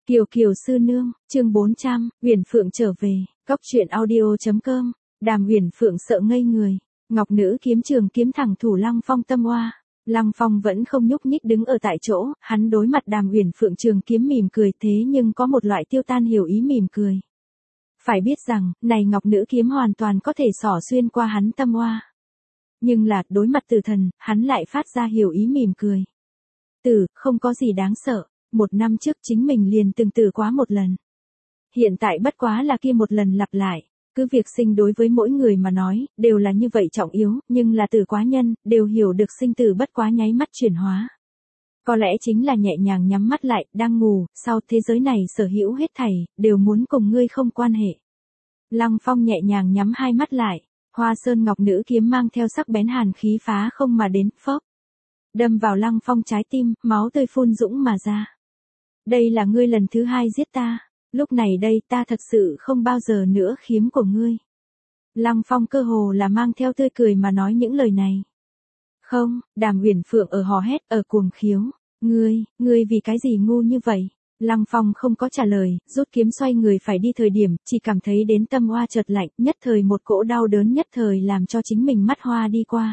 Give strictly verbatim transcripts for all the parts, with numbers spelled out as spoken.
Kiều Kiều sư nương, chương bốn trăm, Uyển Phượng trở về, cóc truyện audio chấm com, Đàm Uyển Phượng sợ ngây người, ngọc nữ kiếm trường kiếm thẳng thủ Lăng Phong tâm oa. Lăng Phong vẫn không nhúc nhích đứng ở tại chỗ, hắn đối mặt Đàm Uyển Phượng trường kiếm mỉm cười thế nhưng có một loại tiêu tan hiểu ý mỉm cười. Phải biết rằng, này ngọc nữ kiếm hoàn toàn có thể xỏ xuyên qua hắn tâm oa. Nhưng là, đối mặt tử thần, hắn lại phát ra hiểu ý mỉm cười. Tử, không có gì đáng sợ. Một năm trước chính mình liền từng tử quá một lần. Hiện tại bất quá là kia một lần lặp lại. Cứ việc sinh đối với mỗi người mà nói, đều là như vậy trọng yếu, nhưng là tử quá nhân, đều hiểu được sinh tử bất quá nháy mắt chuyển hóa. Có lẽ chính là nhẹ nhàng nhắm mắt lại, đang ngủ, sau thế giới này sở hữu hết thảy, đều muốn cùng ngươi không quan hệ. Lăng Phong nhẹ nhàng nhắm hai mắt lại, hoa sơn ngọc nữ kiếm mang theo sắc bén hàn khí phá không mà đến, phốc. Đâm vào Lăng Phong trái tim, máu tươi phun dũng mà ra. Đây là ngươi lần thứ hai giết ta, lúc này đây ta thật sự không bao giờ nữa khiếm của ngươi. Lăng Phong cơ hồ là mang theo tươi cười mà nói những lời này. Không, Đàm Uyển Phượng ở hò hét, ở cuồng khiếu. Ngươi, ngươi vì cái gì ngu như vậy? Lăng Phong không có trả lời, rút kiếm xoay người phải đi thời điểm, chỉ cảm thấy đến tâm hoa chợt lạnh, nhất thời một cỗ đau đớn nhất thời làm cho chính mình mắt hoa đi qua.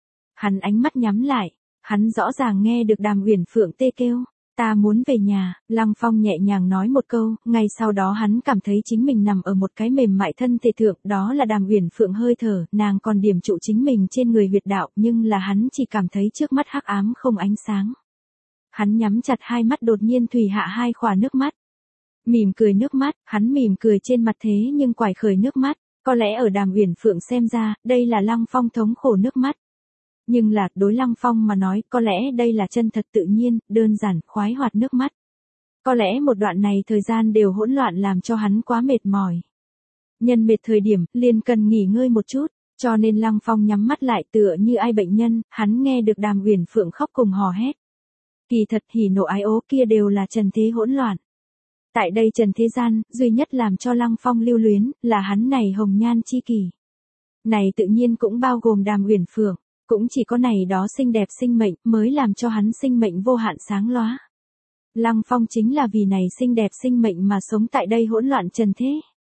Hắn ánh mắt nhắm lại, hắn rõ ràng nghe được Đàm Uyển Phượng tê kêu. Ta muốn về nhà, Lăng Phong nhẹ nhàng nói một câu, ngay sau đó hắn cảm thấy chính mình nằm ở một cái mềm mại thân thể thượng, đó là Đàm Uyển Phượng hơi thở, nàng còn điểm trụ chính mình trên người huyệt đạo, nhưng là hắn chỉ cảm thấy trước mắt hắc ám không ánh sáng. Hắn nhắm chặt hai mắt đột nhiên thủy hạ hai khỏa nước mắt. Mỉm cười nước mắt, hắn mỉm cười trên mặt thế nhưng quải khởi nước mắt, có lẽ ở Đàm Uyển Phượng xem ra, đây là Lăng Phong thống khổ nước mắt. Nhưng là, đối Lăng Phong mà nói, có lẽ đây là chân thật tự nhiên, đơn giản, khoái hoạt nước mắt. Có lẽ một đoạn này thời gian đều hỗn loạn làm cho hắn quá mệt mỏi. Nhân mệt thời điểm, liền cần nghỉ ngơi một chút, cho nên Lăng Phong nhắm mắt lại tựa như ai bệnh nhân, hắn nghe được Đàm Uyển Phượng khóc cùng hò hét. Kỳ thật hỉ nộ ái ố kia đều là trần thế hỗn loạn. Tại đây trần thế gian, duy nhất làm cho Lăng Phong lưu luyến, là hắn này hồng nhan chi kỷ. Này tự nhiên cũng bao gồm Đàm Uyển Phượng. Cũng chỉ có này đó xinh đẹp sinh mệnh mới làm cho hắn sinh mệnh vô hạn sáng lóa. Lăng Phong chính là vì này xinh đẹp sinh mệnh mà sống tại đây hỗn loạn trần thế.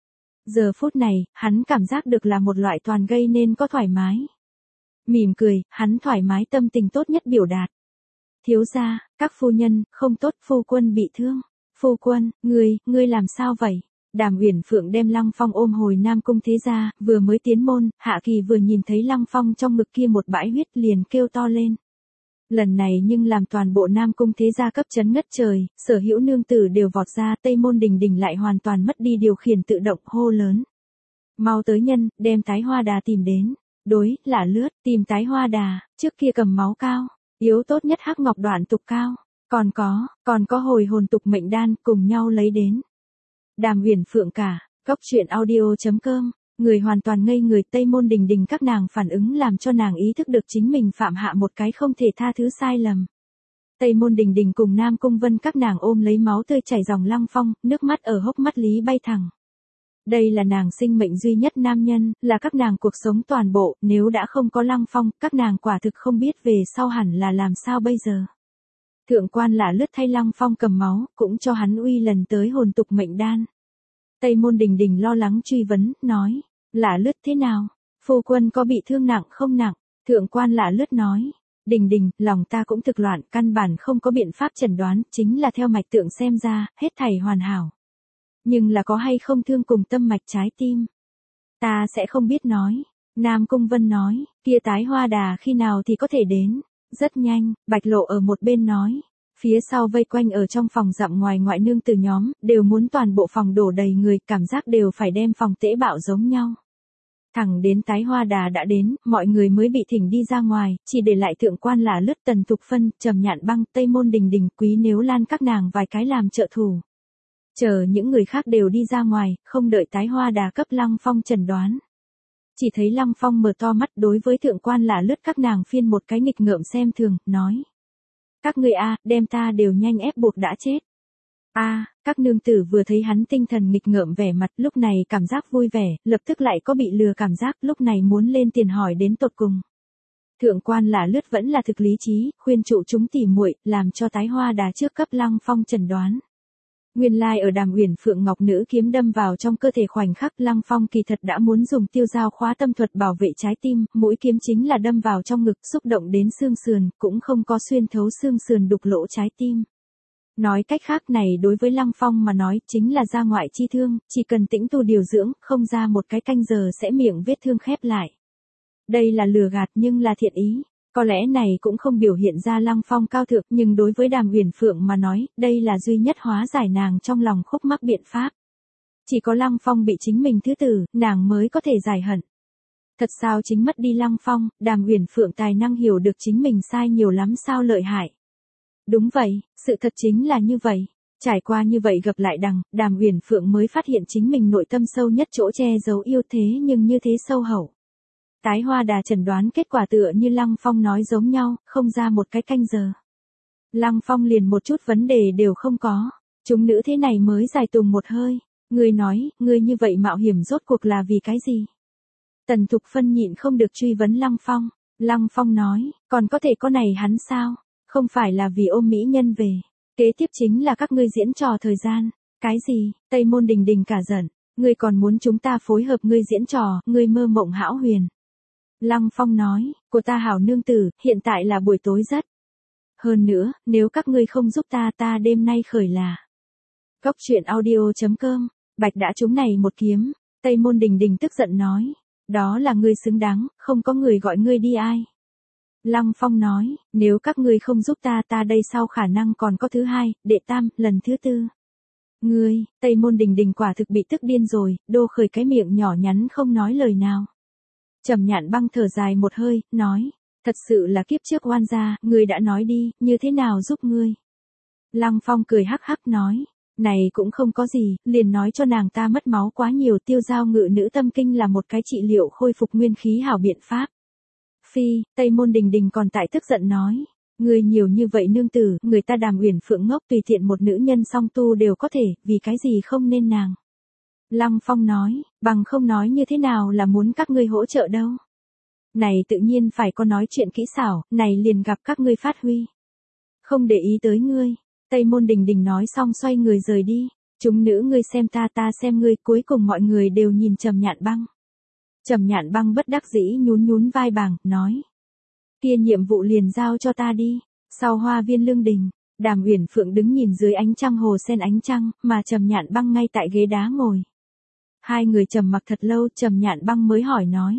Giờ phút này, hắn cảm giác được là một loại toàn gây nên có thoải mái. Mỉm cười, hắn thoải mái tâm tình tốt nhất biểu đạt. Thiếu gia, các phu nhân, không tốt, phu quân bị thương. Phu quân, ngươi, ngươi làm sao vậy? Đàm Uyển Phượng đem Lăng Phong ôm hồi Nam Cung thế gia, vừa mới tiến môn, Hạ Kỳ vừa nhìn thấy Lăng Phong trong ngực kia một bãi huyết liền kêu to lên. Lần này nhưng làm toàn bộ Nam Cung thế gia cấp chấn ngất trời, sở hữu nương tử đều vọt ra, Tây Môn Đình Đình lại hoàn toàn mất đi điều khiển tự động hô lớn. Mau tới nhân, đem Tái Hoa Đà tìm đến. Đối, là lướt, tìm Tái Hoa Đà, trước kia cầm máu cao, yếu tốt nhất hắc ngọc đoạn tục cao, còn có, còn có hồi hồn tục mệnh đan cùng nhau lấy đến. Đàm Uyển Phượng cả, cóc truyện audio chấm com, người hoàn toàn ngây người Tây Môn Đình Đình các nàng phản ứng làm cho nàng ý thức được chính mình phạm hạ một cái không thể tha thứ sai lầm. Tây Môn Đình Đình cùng Nam Cung Vân các nàng ôm lấy máu tươi chảy dòng Lăng Phong, nước mắt ở hốc mắt lý bay thẳng. Đây là nàng sinh mệnh duy nhất nam nhân, là các nàng cuộc sống toàn bộ, nếu đã không có Lăng Phong, các nàng quả thực không biết về sau hẳn là làm sao bây giờ. Thượng quan là lướt thay Lăng Phong cầm máu, cũng cho hắn uy lần tới hồn tục mệnh đan. Tây Môn Đình Đình lo lắng truy vấn, nói, là lướt thế nào? Phu quân có bị thương nặng không nặng? Thượng quan là lướt nói, Đình Đình, lòng ta cũng thực loạn, căn bản không có biện pháp chẩn đoán, chính là theo mạch tượng xem ra, hết thảy hoàn hảo. Nhưng là có hay không thương cùng tâm mạch trái tim? Ta sẽ không biết nói. Nam Cung Vân nói, kia Tái Hoa Đà khi nào thì có thể đến? Rất nhanh, Bạch Lộ ở một bên nói. Phía sau vây quanh ở trong phòng dặm ngoài ngoại nương từ nhóm, đều muốn toàn bộ phòng đổ đầy người, cảm giác đều phải đem phòng tễ bạo giống nhau. Thẳng đến Tái Hoa Đà đã đến, mọi người mới bị thỉnh đi ra ngoài, chỉ để lại thượng quan là lướt Tần Thục Phân, Trầm Nhạn Băng, Tây Môn Đình Đình, Quý Nếu Lan các nàng vài cái làm trợ thủ. Chờ những người khác đều đi ra ngoài, không đợi Tái Hoa Đà cấp Lăng Phong chẩn đoán. Chỉ thấy Lăng Phong mở to mắt đối với thượng quan là lướt các nàng phiên một cái nghịch ngợm xem thường, nói. Các ngươi a, đem ta đều nhanh ép buộc đã chết. A, các nương tử vừa thấy hắn tinh thần nghịch ngợm vẻ mặt, lúc này cảm giác vui vẻ, lập tức lại có bị lừa cảm giác, lúc này muốn lên tiền hỏi đến tột cùng. Thượng quan là lướt vẫn là thực lý trí, khuyên trụ chúng tỉ muội, làm cho Tái Hoa Đà trước cấp Lăng Phong chẩn đoán. Nguyên lai like ở Đàm Uyển Phượng ngọc nữ kiếm đâm vào trong cơ thể khoảnh khắc Lăng Phong kỳ thật đã muốn dùng tiêu dao khóa tâm thuật bảo vệ trái tim, mũi kiếm chính là đâm vào trong ngực xúc động đến xương sườn, cũng không có xuyên thấu xương sườn đục lỗ trái tim. Nói cách khác này đối với Lăng Phong mà nói chính là ra ngoại chi thương, chỉ cần tĩnh tu điều dưỡng, không ra một cái canh giờ sẽ miệng vết thương khép lại. Đây là lừa gạt nhưng là thiện ý. Có lẽ này cũng không biểu hiện ra Lăng Phong cao thượng, nhưng đối với Đàm Uyển Phượng mà nói, đây là duy nhất hóa giải nàng trong lòng khúc mắc biện pháp. Chỉ có Lăng Phong bị chính mình thứ tử, nàng mới có thể giải hận. Thật sao chính mất đi Lăng Phong, Đàm Uyển Phượng tài năng hiểu được chính mình sai nhiều lắm sao lợi hại. Đúng vậy, sự thật chính là như vậy. Trải qua như vậy gặp lại đằng, Đàm Uyển Phượng mới phát hiện chính mình nội tâm sâu nhất chỗ che giấu yêu thế nhưng như thế sâu hậu. Tái hoa đà chẩn đoán kết quả tựa như Lăng Phong nói giống nhau, không ra một cái canh giờ. Lăng Phong liền một chút vấn đề đều không có. Chúng nữ thế này mới dài tùng một hơi. Ngươi nói, ngươi như vậy mạo hiểm rốt cuộc là vì cái gì? Tần Thục Phân nhịn không được truy vấn Lăng Phong. Lăng Phong nói, còn có thể có này hắn sao? Không phải là vì ôm mỹ nhân về. Kế tiếp chính là các ngươi diễn trò thời gian. Cái gì? Tây Môn Đình Đình cả giận. Ngươi còn muốn chúng ta phối hợp ngươi diễn trò, ngươi mơ mộng hão huyền. Lăng Phong nói, của ta hảo nương tử, hiện tại là buổi tối rất. Hơn nữa, nếu các ngươi không giúp ta ta đêm nay khởi là. Góc truyện audio chấm com, Bạch đã trúng này một kiếm, Tây Môn Đình Đình tức giận nói. Đó là ngươi xứng đáng, không có người gọi ngươi đi ai. Lăng Phong nói, nếu các ngươi không giúp ta ta đây sau khả năng còn có thứ hai, đệ tam, lần thứ tư. Ngươi, Tây Môn Đình Đình quả thực bị tức điên rồi, đô khởi cái miệng nhỏ nhắn không nói lời nào. Trầm Nhạn Băng thở dài một hơi, nói, thật sự là kiếp trước oan gia, ngươi đã nói đi, như thế nào giúp ngươi. Lăng Phong cười hắc hắc nói, này cũng không có gì, liền nói cho nàng ta mất máu quá nhiều, tiêu giao ngự nữ tâm kinh là một cái trị liệu khôi phục nguyên khí hảo biện pháp. Phi, Tây Môn Đình Đình còn tại tức giận nói, ngươi nhiều như vậy nương tử, người ta Đàm Uyển Phượng ngốc tùy tiện một nữ nhân song tu đều có thể, vì cái gì không nên nàng. Lăng Phong nói, bằng không nói như thế nào là muốn các ngươi hỗ trợ đâu. Này tự nhiên phải có nói chuyện kỹ xảo, này liền gặp các ngươi phát huy. Không để ý tới ngươi, Tây Môn Đình Đình nói xong xoay người rời đi. Chúng nữ ngươi xem ta ta xem ngươi, cuối cùng mọi người đều nhìn Trầm Nhạn Băng. Trầm Nhạn Băng bất đắc dĩ nhún nhún vai bảng, nói. Kia nhiệm vụ liền giao cho ta đi. Sau hoa viên lương đình, Đàm Uyển Phượng đứng nhìn dưới ánh trăng hồ sen ánh trăng, mà Trầm Nhạn Băng ngay tại ghế đá ngồi. Hai người trầm mặc thật lâu, Trầm Nhạn Băng mới hỏi nói.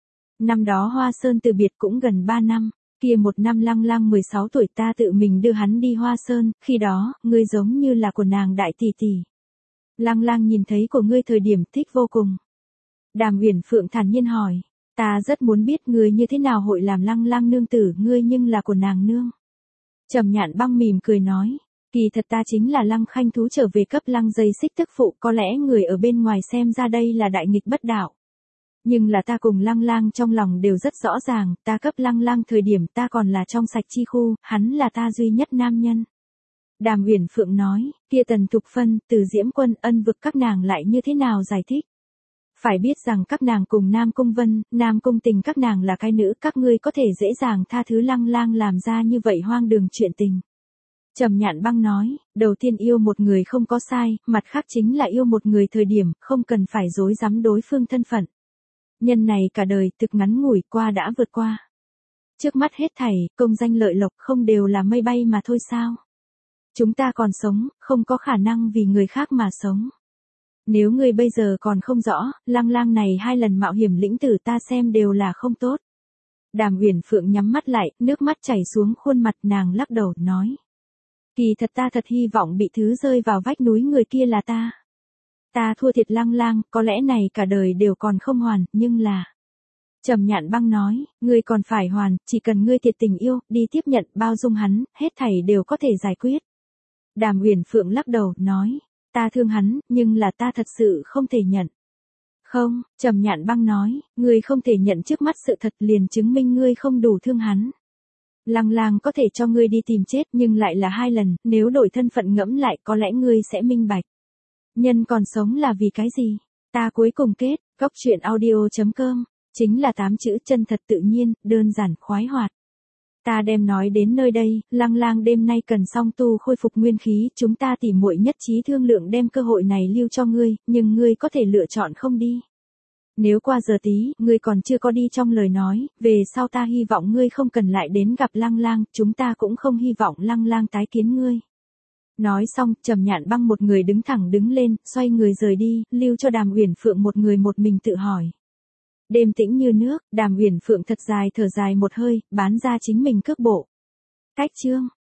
Năm đó Hoa Sơn từ biệt cũng gần ba năm, kia một năm Lăng Lang mười sáu tuổi ta tự mình đưa hắn đi Hoa Sơn, khi đó, ngươi giống như là của nàng đại tỷ tỷ. Lăng Lang nhìn thấy của ngươi thời điểm thích vô cùng. Đàm Uyển Phượng thản nhiên hỏi, ta rất muốn biết ngươi như thế nào hội làm Lăng Lang nương tử, ngươi nhưng là của nàng nương. Trầm Nhạn Băng mỉm cười nói, kỳ thật ta chính là Lăng Khanh thú trở về cấp Lăng dây xích tức phụ, có lẽ người ở bên ngoài xem ra đây là đại nghịch bất đạo. Nhưng là ta cùng Lăng Lang trong lòng đều rất rõ ràng, ta cấp Lăng Lang thời điểm ta còn là trong sạch chi khu, hắn là ta duy nhất nam nhân. Đàm Uyển Phượng nói, kia Tần Thục Phân, Từ Diễm Quân, Ân Vực các nàng lại như thế nào giải thích? Phải biết rằng các nàng cùng Nam Cung Vân, Nam Cung Tình các nàng là cái nữ, các ngươi có thể dễ dàng tha thứ Lăng Lang làm ra như vậy hoang đường chuyện tình. Trầm Nhạn Băng nói, đầu tiên yêu một người không có sai, mặt khác chính là yêu một người thời điểm, không cần phải dối dám đối phương thân phận. Nhân này cả đời, thực ngắn ngủi, qua đã vượt qua. Trước mắt hết thảy, công danh lợi lộc không đều là mây bay mà thôi sao? Chúng ta còn sống, không có khả năng vì người khác mà sống. Nếu ngươi bây giờ còn không rõ, Lăng Lang này hai lần mạo hiểm lĩnh tử ta xem đều là không tốt. Đàm Uyển Phượng nhắm mắt lại, nước mắt chảy xuống khuôn mặt, nàng lắc đầu, nói. Kỳ thật ta thật hy vọng bị thứ rơi vào vách núi người kia là ta. Ta thua thiệt Lăng Lang, có lẽ này cả đời đều còn không hoàn, nhưng là. Trầm Nhạn Băng nói, ngươi còn phải hoàn, chỉ cần ngươi thiệt tình yêu, đi tiếp nhận, bao dung hắn, hết thảy đều có thể giải quyết. Đàm Uyển Phượng lắc đầu, nói, ta thương hắn, nhưng là ta thật sự không thể nhận. Không, Trầm Nhạn Băng nói, ngươi không thể nhận trước mắt sự thật liền chứng minh ngươi không đủ thương hắn. Lăng Lang có thể cho ngươi đi tìm chết nhưng lại là hai lần, nếu đổi thân phận ngẫm lại có lẽ ngươi sẽ minh bạch. Nhân còn sống là vì cái gì? Ta cuối cùng kết, góc truyện audio chấm com, chính là tám chữ chân thật tự nhiên, đơn giản khoái hoạt. Ta đem nói đến nơi đây, Lăng Lang đêm nay cần song tu khôi phục nguyên khí, chúng ta tỉ muội nhất trí thương lượng đem cơ hội này lưu cho ngươi, nhưng ngươi có thể lựa chọn không đi. Nếu qua giờ tí, ngươi còn chưa có đi trong lời nói, về sau ta hy vọng ngươi không cần lại đến gặp Lăng Lang, chúng ta cũng không hy vọng Lăng Lang tái kiến ngươi. Nói xong, Trầm Nhạn Băng một người đứng thẳng đứng lên, xoay người rời đi, lưu cho Đàm Uyển Phượng một người một mình tự hỏi. Đêm tĩnh như nước, Đàm Uyển Phượng thật dài thở dài một hơi, bán ra chính mình cước bộ. Cách chương